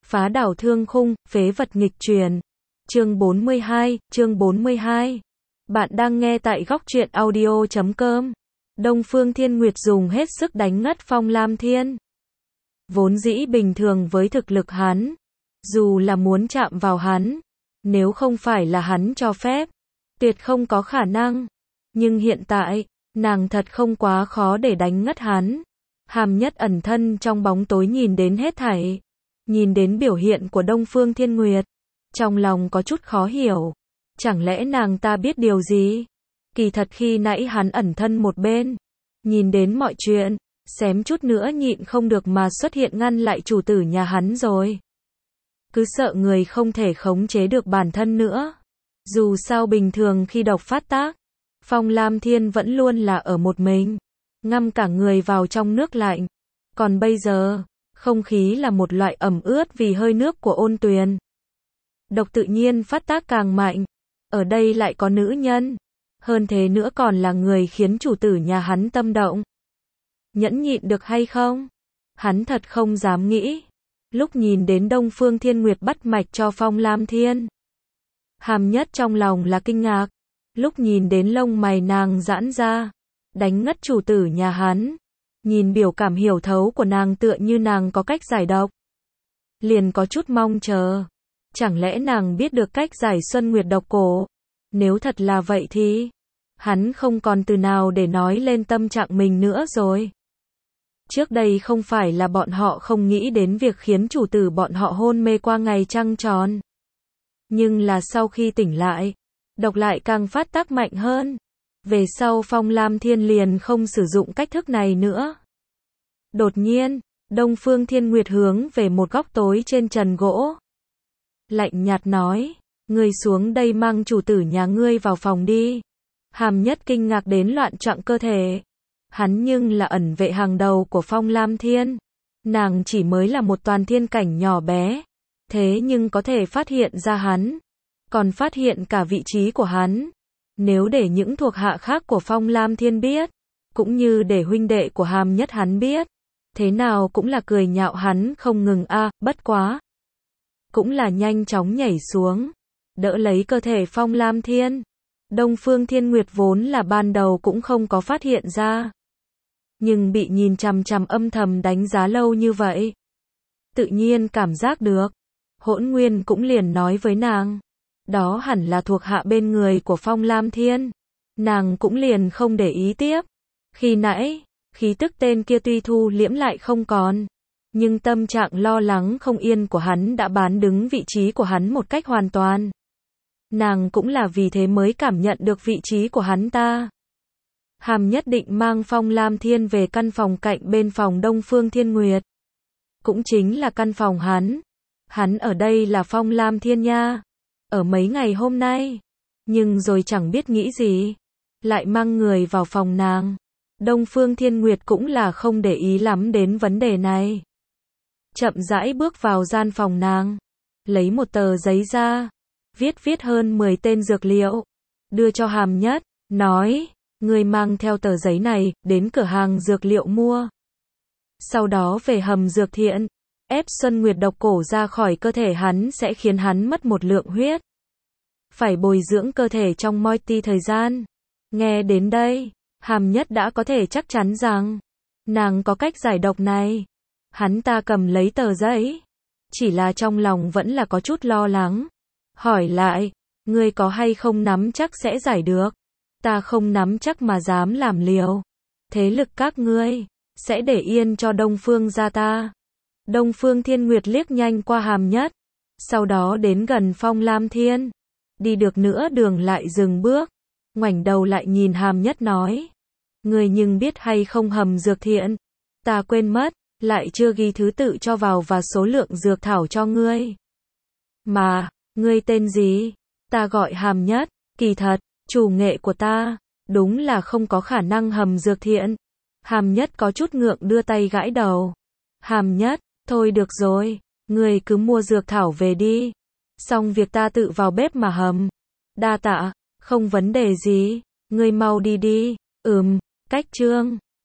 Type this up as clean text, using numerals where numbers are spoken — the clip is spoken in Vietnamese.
Phá đảo thương khung, phế vật nghịch truyền. Chương 42. Bạn đang nghe tại góc truyện audio.com. Đông Phương Thiên Nguyệt dùng hết sức đánh ngất Phong Lam Thiên. Vốn dĩ bình thường với thực lực hắn, dù là muốn chạm vào hắn, nếu không phải là hắn cho phép, tuyệt không có khả năng. Nhưng hiện tại, nàng thật không quá khó để đánh ngất hắn. Hàm Nhất ẩn thân trong bóng tối nhìn đến hết thảy, nhìn đến biểu hiện của Đông Phương Thiên Nguyệt, trong lòng có chút khó hiểu. Chẳng lẽ nàng ta biết điều gì? Kỳ thật khi nãy hắn ẩn thân một bên, nhìn đến mọi chuyện, xém chút nữa nhịn không được mà xuất hiện ngăn lại chủ tử nhà hắn rồi. Cứ sợ người không thể khống chế được bản thân nữa. Dù sao bình thường khi độc phát tác, Phong Lam Thiên vẫn luôn là ở một mình, ngâm cả người vào trong nước lạnh. Còn bây giờ, không khí là một loại ẩm ướt vì hơi nước của ôn tuyền. Độc tự nhiên phát tác càng mạnh. Ở đây lại có nữ nhân. Hơn thế nữa còn là người khiến chủ tử nhà hắn tâm động. Nhẫn nhịn được hay không? Hắn thật không dám nghĩ. Lúc nhìn đến Đông Phương Thiên Nguyệt bắt mạch cho Phong Lam Thiên, Hàm Nhất trong lòng là kinh ngạc. Lúc nhìn đến lông mày nàng giãn ra, đánh ngất chủ tử nhà hắn, nhìn biểu cảm hiểu thấu của nàng tựa như nàng có cách giải độc, liền có chút mong chờ. Chẳng lẽ nàng biết được cách giải Xuân Nguyệt độc cổ? Nếu thật là vậy thì, hắn không còn từ nào để nói lên tâm trạng mình nữa rồi. Trước đây không phải là bọn họ không nghĩ đến việc khiến chủ tử bọn họ hôn mê qua ngày trăng tròn. Nhưng là sau khi tỉnh lại, độc lại càng phát tác mạnh hơn. Về sau Phong Lam Thiên liền không sử dụng cách thức này nữa. Đột nhiên, Đông Phương Thiên Nguyệt hướng về một góc tối trên trần gỗ, lạnh nhạt nói, ngươi xuống đây mang chủ tử nhà ngươi vào phòng đi. Hàm Nhất kinh ngạc đến loạn choạng cơ thể. Hắn nhưng là ẩn vệ hàng đầu của Phong Lam Thiên. Nàng chỉ mới là một toàn thiên cảnh nhỏ bé, thế nhưng có thể phát hiện ra hắn, còn phát hiện cả vị trí của hắn. Nếu để những thuộc hạ khác của Phong Lam Thiên biết, cũng như để huynh đệ của Hàm Nhất hắn biết, thế nào cũng là cười nhạo hắn không ngừng a. Bất quá cũng là nhanh chóng nhảy xuống, đỡ lấy cơ thể Phong Lam Thiên. Đông Phương Thiên Nguyệt vốn là ban đầu cũng không có phát hiện ra, nhưng bị nhìn chằm chằm âm thầm đánh giá lâu như vậy, tự nhiên cảm giác được. Hỗn Nguyên cũng liền nói với nàng, đó hẳn là thuộc hạ bên người của Phong Lam Thiên. Nàng cũng liền không để ý tiếp. Khi nãy, khí tức tên kia tuy thu liễm lại không còn, nhưng tâm trạng lo lắng không yên của hắn đã bán đứng vị trí của hắn một cách hoàn toàn. Nàng cũng là vì thế mới cảm nhận được vị trí của hắn ta. Hàm Nhất định mang Phong Lam Thiên về căn phòng cạnh bên phòng Đông Phương Thiên Nguyệt. Cũng chính là căn phòng hắn. Hắn ở đây là Phong Lam Thiên nha. Ở mấy ngày hôm nay. Nhưng rồi chẳng biết nghĩ gì, lại mang người vào phòng nàng. Đông Phương Thiên Nguyệt cũng là không để ý lắm đến vấn đề này. Chậm rãi bước vào gian phòng nàng, lấy một tờ giấy ra, viết hơn 10 tên dược liệu, đưa cho Hàm Nhất, nói, ngươi mang theo tờ giấy này, đến cửa hàng dược liệu mua. Sau đó về hầm dược thiện, ép Xuân Nguyệt độc cổ ra khỏi cơ thể hắn sẽ khiến hắn mất một lượng huyết. Phải bồi dưỡng cơ thể trong moi ti thời gian. Nghe đến đây, Hàm Nhất đã có thể chắc chắn rằng, nàng có cách giải độc này. Hắn ta cầm lấy tờ giấy, chỉ là trong lòng vẫn là có chút lo lắng. Hỏi lại, ngươi có hay không nắm chắc sẽ giải được? Ta không nắm chắc mà dám làm liều. Thế lực các ngươi sẽ để yên cho Đông Phương gia ta. Đông Phương Thiên Nguyệt liếc nhanh qua Hàm Nhất, sau đó đến gần Phong Lam Thiên. Đi được nửa đường lại dừng bước, ngoảnh đầu lại nhìn Hàm Nhất nói, ngươi nhưng biết hay không hầm dược thiện? Ta quên mất, lại chưa ghi thứ tự cho vào và số lượng dược thảo cho ngươi. Mà, ngươi tên gì? Ta gọi Hàm Nhất. Kỳ thật, chủ nghệ của ta đúng là không có khả năng hầm dược thiện. Hàm Nhất có chút ngượng đưa tay gãi đầu. Hàm Nhất, thôi được rồi, ngươi cứ mua dược thảo về đi, xong việc ta tự vào bếp mà hầm. Đa tạ, không vấn đề gì, ngươi mau đi đi. Cách chương